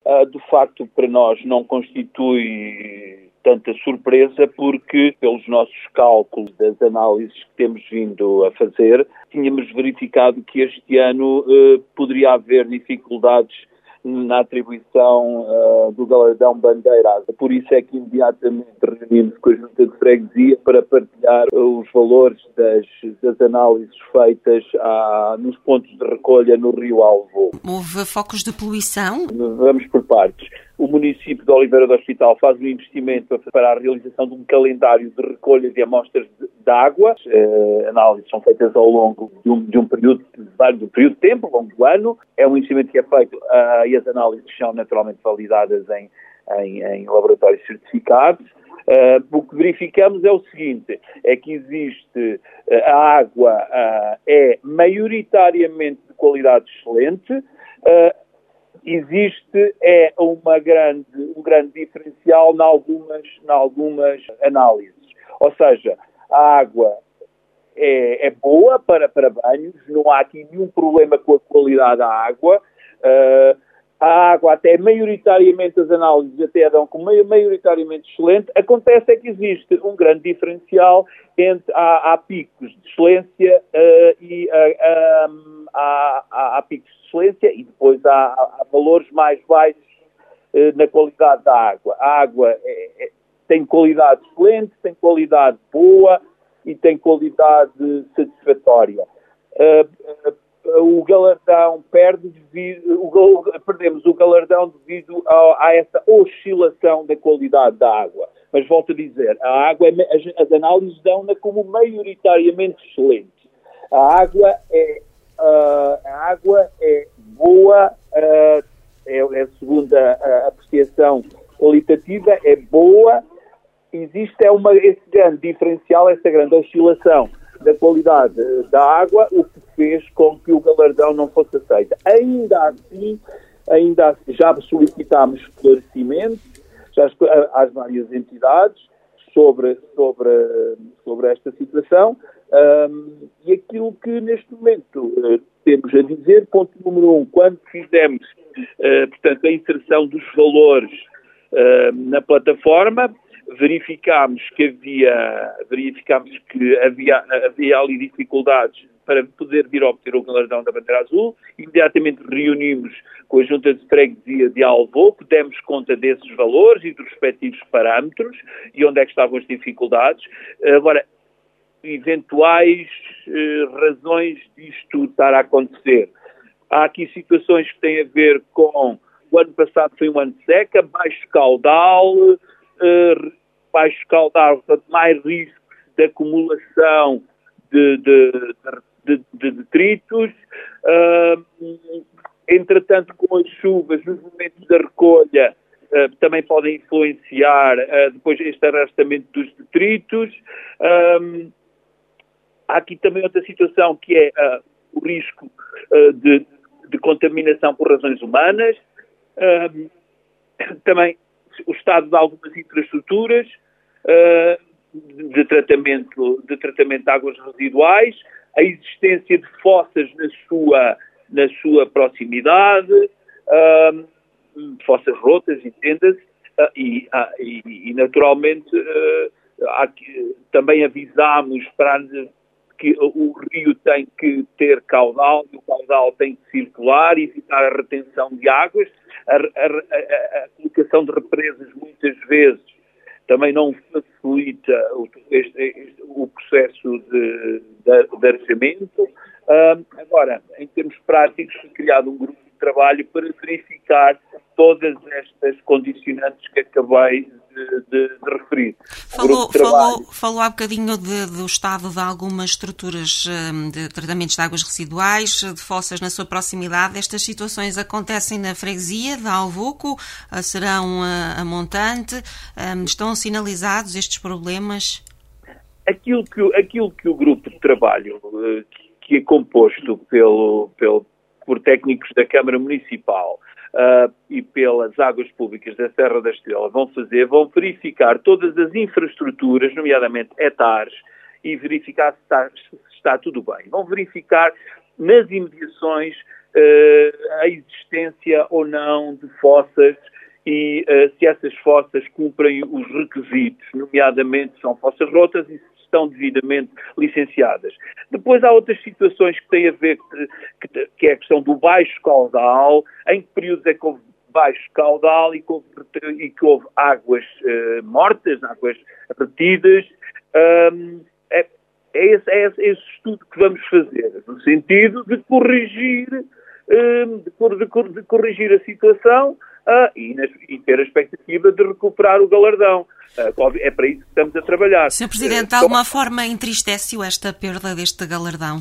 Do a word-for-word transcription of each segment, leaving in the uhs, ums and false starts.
Uh, de facto, para nós não constitui tanta surpresa porque, pelos nossos cálculos das análises que temos vindo a fazer, tínhamos verificado que este ano uh, poderia haver dificuldades na atribuição uh, do galardão Bandeira. Por isso é que imediatamente reunimos com a Junta de Freguesia para partilhar os valores das, das análises feitas à, nos pontos de recolha no Rio Alvo. Houve focos de poluição? Vamos por partes. O município de Oliveira do Hospital faz um investimento para a realização de um calendário de recolha de amostras de, de água. Uh, análises são feitas ao longo de um, de um período de um período de tempo, ao longo do ano. É um investimento que é feito uh, e as análises são naturalmente validadas em, em, em laboratórios certificados. Uh, o que verificamos é o seguinte, é que existe, uh, a água uh, é maioritariamente de qualidade excelente, uh, existe é uma grande, um grande diferencial em algumas, em algumas análises. Ou seja, a água é, é boa para, para banhos, não há aqui nenhum problema com a qualidade da água. Uh, a água até maioritariamente, as análises até dão como maioritariamente excelente. Acontece é que existe um grande diferencial entre há, há picos de excelência uh, e uh, um, há, há, há picos de excelência e depois há, há valores mais baixos uh, na qualidade da água. A água é, é, tem qualidade excelente, tem qualidade boa e tem qualidade satisfatória. Uh, uh, o galardão perde devido, o, perdemos o galardão devido a, a essa oscilação da qualidade da água. Mas volto a dizer, a água, é, as, as análises dão-na como maioritariamente excelente. A água é, uh, a água é boa, uh, é, é a segunda uh, apreciação qualitativa, é boa. Existe é uma, esse grande diferencial, essa grande oscilação da qualidade da água, o que fez com que o galardão não fosse aceito. Ainda assim, ainda assim já solicitámos esclarecimento já às várias entidades sobre, sobre, sobre esta situação um, e aquilo que neste momento uh, temos a dizer, ponto número um, quando fizemos uh, portanto, a inserção dos valores uh, na plataforma, verificámos que havia, verificámos que havia, havia ali dificuldades para poder vir a obter o galardão da Bandeira Azul. Imediatamente reunimos com a Junta de Freguesia de Alvoco, demos conta desses valores e dos respectivos parâmetros e onde é que estavam as dificuldades. Agora, eventuais eh, razões disto estar a acontecer. Há aqui situações que têm a ver com o ano passado foi um ano de seca, baixo caudal, eh, baixo caudal, portanto, mais riscos de acumulação de, de, de, de detritos. Uh, entretanto, com as chuvas, nos momentos da recolha, uh, também podem influenciar uh, depois este arrastamento dos detritos. Um, há aqui também outra situação que é uh, o risco uh, de, de contaminação por razões humanas. Uh, também o estado de algumas infraestruturas uh, de, tratamento, de tratamento de águas residuais, a existência de fossas na sua, na sua proximidade, uh, fossas rotas, entenda-se, uh, e, uh, e, e naturalmente uh, aqui, também avisámos para que o rio tem que ter caudal, e o caudal tem que circular e evitar a retenção de águas. A, a, a, a colocação de represas muitas vezes também não facilita o, este, este, o processo de, de, de arejamento. Uh, agora, em termos práticos, foi criado um grupo de trabalho para verificar todas estas condicionantes que acabei de, de, de referir. Falou, falou, falou há bocadinho de, do estado de algumas estruturas de tratamentos de águas residuais, de fossas na sua proximidade. Estas situações acontecem na freguesia de Alvoco, serão a, a montante, estão sinalizados estes problemas? Aquilo que, aquilo que o grupo de trabalho, que é composto pelo, pelo, por técnicos da Câmara Municipal, Uh, e pelas águas públicas da Serra da Estrela vão fazer, vão verificar todas as infraestruturas, nomeadamente hectares, e verificar se está, se está tudo bem. Vão verificar nas imediações uh, a existência ou não de fossas e uh, se essas fossas cumprem os requisitos, nomeadamente são fossas rotas e se estão devidamente licenciadas. Depois há outras situações que têm a ver, que, que é a questão do baixo caudal, em que períodos é que houve baixo caudal e que houve, e que houve águas uh, mortas, águas retidas. Um, é, é, esse, é esse estudo que vamos fazer, no sentido de corrigir, um, de, de, de corrigir a situação uh, e, e ter a expectativa de recuperar o galardão. Uh, é para isso que estamos a trabalhar. senhor Presidente, de alguma forma entristece-o esta perda deste galardão?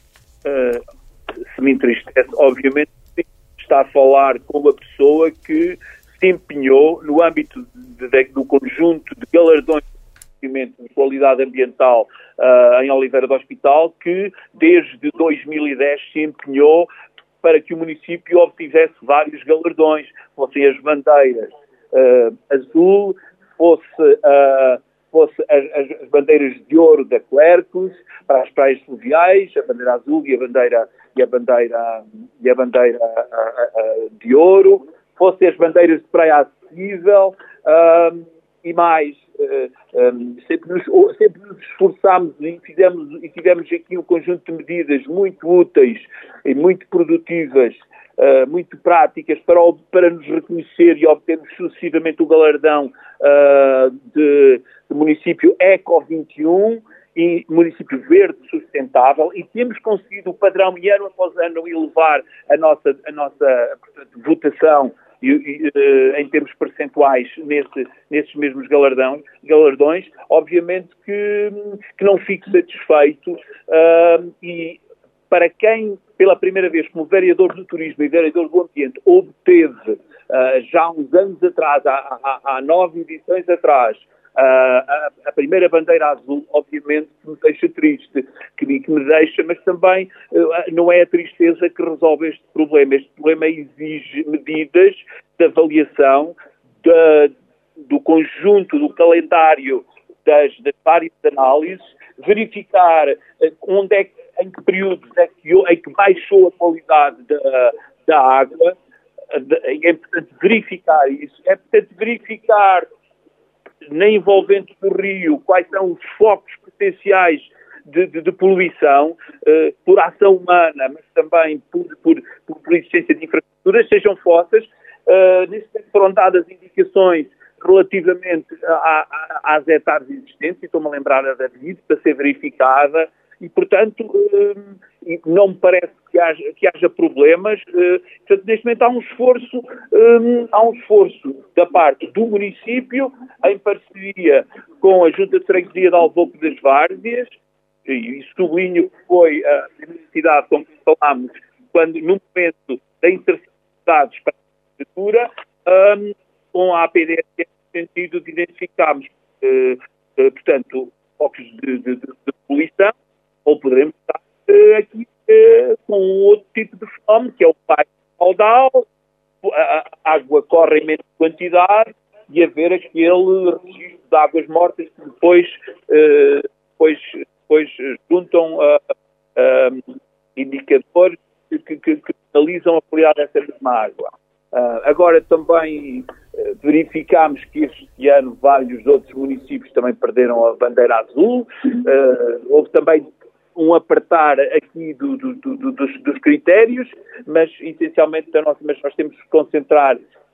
Uh, se me entristece, obviamente, está a falar com uma pessoa que se empenhou no âmbito de, de, do conjunto de galardões de qualidade ambiental uh, em Oliveira do Hospital, que desde dois mil e dez se empenhou para que o município obtivesse vários galardões, fossem as bandeiras uh, azul, fosse, uh, fosse as, as bandeiras de ouro da Clercos, para as praias fluviais, a bandeira azul e a bandeira, e a bandeira, e a bandeira uh, uh, de ouro, fossem as bandeiras de praia acessível uh, e mais. Uh, um, sempre, nos, sempre nos esforçámos e, fizemos, e tivemos aqui um conjunto de medidas muito úteis e muito produtivas, uh, muito práticas para, para nos reconhecer e obtermos sucessivamente o galardão uh, de, de município Eco vinte e um e município verde sustentável, e temos conseguido o padrão e ano após ano elevar a nossa, a nossa portanto, votação E, e, em termos percentuais nesse, nesses mesmos galardões, galardões obviamente que, que não fico satisfeito uh, e para quem pela primeira vez como vereador do turismo e vereador do ambiente obteve uh, já há uns anos atrás, há, há, há nove edições atrás, Uh, a, a primeira bandeira azul, obviamente, que me deixa triste, que, que me deixa, mas também uh, não é a tristeza que resolve este problema. Este problema exige medidas de avaliação de, do conjunto, do calendário das, das várias análises, verificar uh, onde é que, em que períodos é que, em que baixou a qualidade da, da água. É importante verificar isso, é importante verificar na envolvente do rio, quais são os focos potenciais de, de, de poluição, uh, por ação humana, mas também por, por, por, por existência de infraestruturas, sejam fossas. Uh, nesse tempo foram dadas indicações relativamente a, a, às hectares existentes, e estou-me a lembrar da David, para ser verificada, e, portanto, uh, não me parece que haja, que haja problemas. Uh, portanto, neste momento há um esforço, um, há um esforço da parte do município, em parceria com a Junta de Freguesia de Alvoco das Várzeas, e, e sublinho que foi a necessidade com que falámos quando, no momento da inserção de dados para a arquitetura, um, com a A P D S, no sentido de identificarmos, uh, uh, portanto, focos de, de, de, de poluição, ou poderemos estar uh, aqui uh, com outro tipo de fenómeno, que é o baixo caudal, a, a água corre em menos quantidade e haver aquele registro de águas mortas que depois, uh, depois, depois juntam a, a indicadores que, que, que analisam a qualidade dessa mesma água. Uh, agora também uh, verificámos que este ano vários outros municípios também perderam a bandeira azul. Uh, houve também um apertar aqui do, do, do, dos, dos critérios, mas essencialmente a nossa, mas nós temos que concentrar,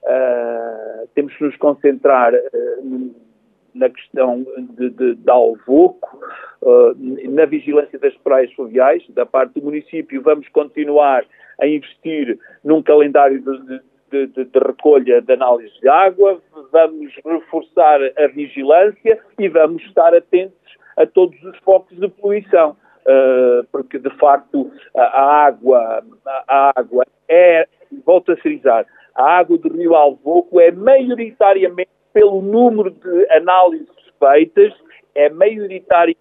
uh, temos que nos concentrar uh, na questão de, de, de Alvoco, uh, na vigilância das praias fluviais. Da parte do município vamos continuar a investir num calendário de, de De, de, de recolha de análise de água, vamos reforçar a vigilância e vamos estar atentos a todos os focos de poluição, uh, porque de facto a, a água, a, a água é, volto a frisar, a água do rio Alvoco é maioritariamente, pelo número de análises feitas, é maioritariamente,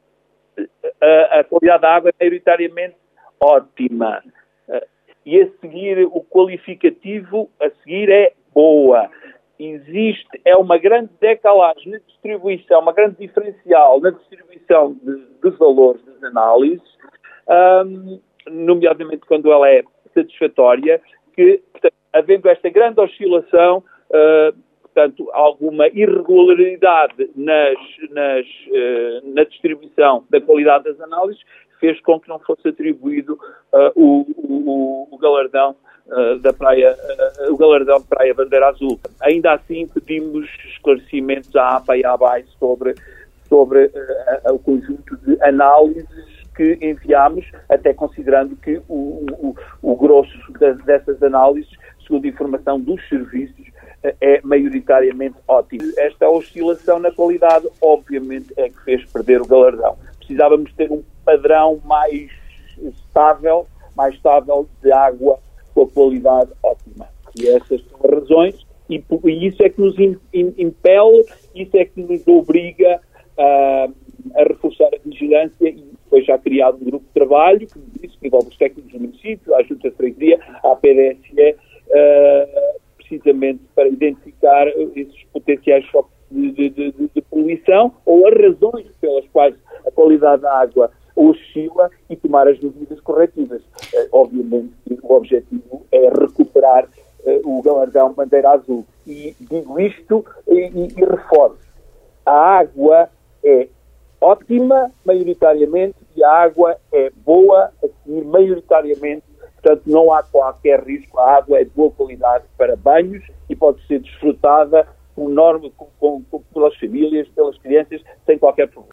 a, a qualidade da água é maioritariamente ótima. Uh, E a seguir, o qualificativo a seguir é boa. Existe, é uma grande decalagem na distribuição, uma grande diferencial na distribuição de, de valores das análises, um, nomeadamente quando ela é satisfatória que, portanto, havendo esta grande oscilação, uh, portanto, alguma irregularidade nas, nas, uh, na distribuição da qualidade das análises, fez com que não fosse atribuído uh, o, o, o galardão uh, da praia, uh, o galardão de Praia Bandeira Azul. Ainda assim, pedimos esclarecimentos à APA e à B A I sobre, sobre uh, o conjunto de análises que enviámos, até considerando que o, o, o grosso das, dessas análises, segundo a informação dos serviços, é maioritariamente ótimo. Esta oscilação na qualidade, obviamente, é que fez perder o galardão. Precisávamos ter um padrão mais estável, mais estável de água com a qualidade ótima. E essas são as razões, e, e isso é que nos impele, isso é que nos obriga a, a reforçar a vigilância, e foi já criado um grupo de trabalho, que disse, que envolve os técnicos do município, a Junta de Freguesia, a P D S E, uh, precisamente para identificar esses potenciais choques de, de, de, de poluição ou as razões pelas quais a qualidade da água oscila e tomar as medidas corretivas. Uh, obviamente que o objetivo é recuperar uh, o galardão Bandeira Azul. E digo isto e, e, e reforço. A água é ótima, maioritariamente, e a água é boa, assim, maioritariamente. Portanto, não há qualquer risco. A água é de boa qualidade para banhos e pode ser desfrutada com norma, com, com, com, pelas famílias, pelas crianças, sem qualquer problema.